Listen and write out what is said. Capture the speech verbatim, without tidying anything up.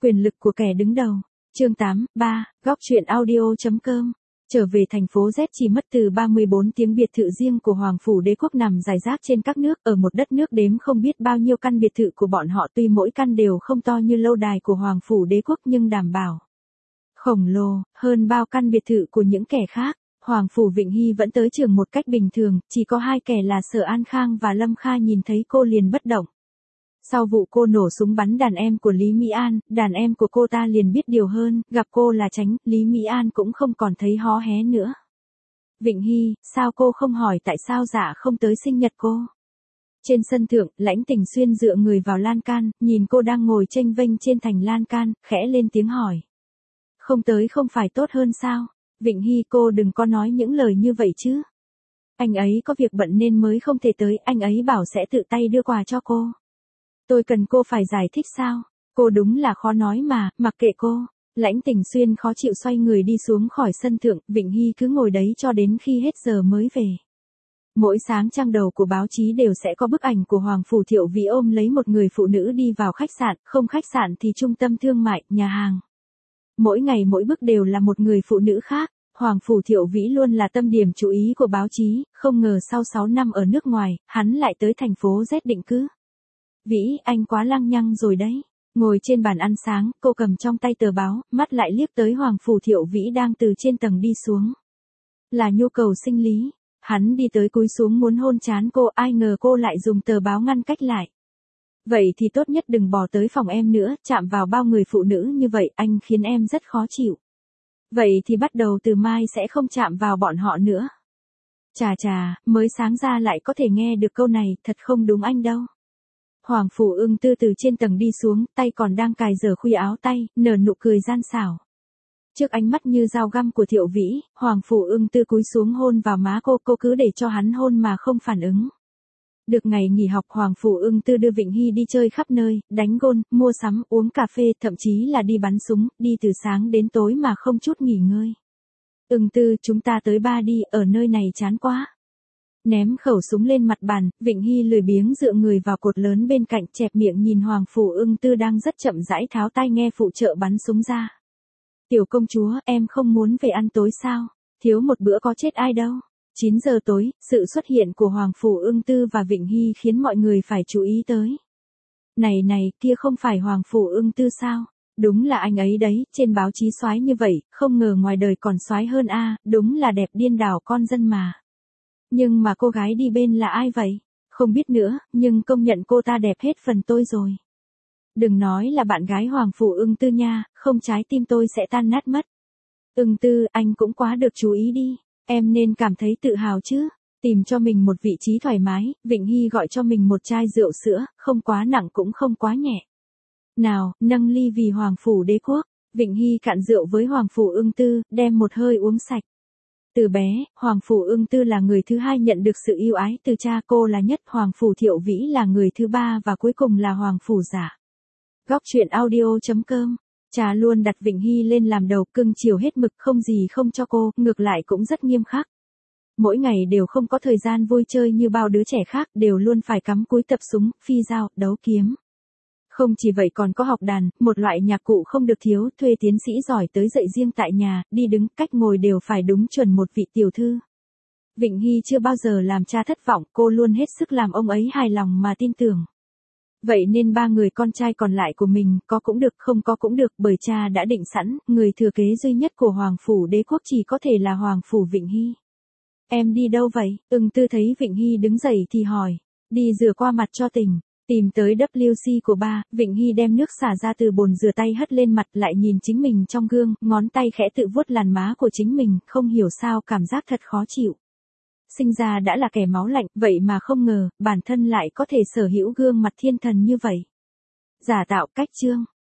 Quyền lực của kẻ đứng đầu. Chương tám, ba, góc truyện audio.com. Trở về thành phố Z chỉ mất từ ba mươi bốn tiếng. Biệt thự riêng của Hoàng phủ Đế quốc nằm rải rác trên các nước, ở một đất nước đếm không biết bao nhiêu căn biệt thự của bọn họ, tuy mỗi căn đều không to như lâu đài của Hoàng phủ Đế quốc nhưng đảm bảo khổng lồ hơn bao căn biệt thự của những kẻ khác. Hoàng phủ Vịnh Hy vẫn tới trường một cách bình thường, chỉ có hai kẻ là Sở An Khang và Lâm Kha nhìn thấy cô liền bất động. Sau vụ cô nổ súng bắn đàn em của Lý Mỹ An, đàn em của cô ta liền biết điều hơn, gặp cô là tránh, Lý Mỹ An cũng không còn thấy hó hé nữa. Vịnh Hy, sao cô không hỏi tại sao dạ không tới sinh nhật cô? Trên sân thượng, Lãnh Tình Xuyên dựa người vào lan can, nhìn cô đang ngồi chênh vênh trên thành lan can, khẽ lên tiếng hỏi. Không tới không phải tốt hơn sao? Vịnh Hy, cô đừng có nói những lời như vậy chứ. Anh ấy có việc bận nên mới không thể tới, anh ấy bảo sẽ tự tay đưa quà cho cô. Tôi cần cô phải giải thích sao? Cô đúng là khó nói mà, mặc kệ cô. Lãnh Tình Xuyên khó chịu xoay người đi xuống khỏi sân thượng, Vịnh Hy cứ ngồi đấy cho đến khi hết giờ mới về. Mỗi sáng trang đầu của báo chí đều sẽ có bức ảnh của Hoàng phủ Thiệu Vĩ ôm lấy một người phụ nữ đi vào khách sạn, không khách sạn thì trung tâm thương mại, nhà hàng. Mỗi ngày mỗi bức đều là một người phụ nữ khác. Hoàng phủ Thiệu Vĩ luôn là tâm điểm chú ý của báo chí, không ngờ sau sáu năm ở nước ngoài, hắn lại tới thành phố Z định cư. Vĩ, anh quá lăng nhăng rồi đấy. Ngồi trên bàn ăn sáng, cô cầm trong tay tờ báo, mắt lại liếc tới Hoàng phủ Thiệu Vĩ đang từ trên tầng đi xuống. Là nhu cầu sinh lý. Hắn đi tới cúi xuống muốn hôn trán cô, ai ngờ cô lại dùng tờ báo ngăn cách lại. Vậy thì tốt nhất đừng bỏ tới phòng em nữa, chạm vào bao người phụ nữ như vậy, anh khiến em rất khó chịu. Vậy thì bắt đầu từ mai sẽ không chạm vào bọn họ nữa. Chà chà, mới sáng ra lại có thể nghe được câu này, thật không đúng anh đâu. Hoàng phủ Ưng Tư từ trên tầng đi xuống, tay còn đang cài giở khuy áo tay, nở nụ cười gian xảo. Trước ánh mắt như dao găm của Thiệu Vĩ, Hoàng phủ Ưng Tư cúi xuống hôn vào má cô, cô cứ để cho hắn hôn mà không phản ứng. Được ngày nghỉ học, Hoàng phủ Ưng Tư đưa Vịnh Hy đi chơi khắp nơi, đánh gôn, mua sắm, uống cà phê, thậm chí là đi bắn súng, đi từ sáng đến tối mà không chút nghỉ ngơi. Ưng Tư, chúng ta tới ba đi, ở nơi này chán quá. Ném khẩu súng lên mặt bàn, Vịnh Hy lười biếng dựa người vào cột lớn bên cạnh, chẹp miệng nhìn Hoàng phủ Ưng Tư đang rất chậm rãi tháo tai nghe phụ trợ bắn súng ra. Tiểu công chúa, em không muốn về ăn tối sao? Thiếu một bữa có chết ai đâu. chín giờ tối, sự xuất hiện của Hoàng phủ Ưng Tư và Vịnh Hy khiến mọi người phải chú ý tới. Này này, kia không phải Hoàng phủ Ưng Tư sao? Đúng là anh ấy đấy, trên báo chí soái như vậy, không ngờ ngoài đời còn soái hơn a, đúng là đẹp điên đảo con dân mà. Nhưng mà cô gái đi bên là ai vậy? Không biết nữa, nhưng công nhận cô ta đẹp hết phần tôi rồi. Đừng nói là bạn gái Hoàng phủ Ưng Tư nha, không trái tim tôi sẽ tan nát mất. Ưng Tư, anh cũng quá được chú ý đi. Em nên cảm thấy tự hào chứ. Tìm cho mình một vị trí thoải mái, Vịnh Hy gọi cho mình một chai rượu sữa, không quá nặng cũng không quá nhẹ. Nào, nâng ly vì Hoàng phủ Đế quốc. Vịnh Hy cạn rượu với Hoàng phủ Ưng Tư, đem một hơi uống sạch. Từ bé, Hoàng phủ Ưng Tư là người thứ hai nhận được sự yêu ái từ cha, cô là nhất, Hoàng phủ Thiệu Vĩ là người thứ ba và cuối cùng là Hoàng phủ Giả. Góc truyện audio.com. Cha luôn đặt Vịnh Hy lên làm đầu, cưng chiều hết mực, không gì không cho cô, ngược lại cũng rất nghiêm khắc. Mỗi ngày đều không có thời gian vui chơi như bao đứa trẻ khác, đều luôn phải cắm cúi tập súng, phi dao, đấu kiếm. Không chỉ vậy còn có học đàn, một loại nhạc cụ không được thiếu, thuê tiến sĩ giỏi tới dạy riêng tại nhà, đi đứng, cách ngồi đều phải đúng chuẩn một vị tiểu thư. Vịnh Hy chưa bao giờ làm cha thất vọng, cô luôn hết sức làm ông ấy hài lòng mà tin tưởng. Vậy nên ba người con trai còn lại của mình, có cũng được không có cũng được, bởi cha đã định sẵn, người thừa kế duy nhất của Hoàng phủ Đế quốc chỉ có thể là Hoàng phủ Vịnh Hy. Em đi đâu vậy? Ưng Tư thấy Vịnh Hy đứng dậy thì hỏi. Đi rửa qua mặt cho tỉnh. Tìm tới W C của ba, Vịnh Hy đem nước xả ra từ bồn rửa tay hất lên mặt, lại nhìn chính mình trong gương, ngón tay khẽ tự vuốt làn má của chính mình, không hiểu sao cảm giác thật khó chịu. Sinh ra đã là kẻ máu lạnh, vậy mà không ngờ, bản thân lại có thể sở hữu gương mặt thiên thần như vậy. Giả tạo cách chương.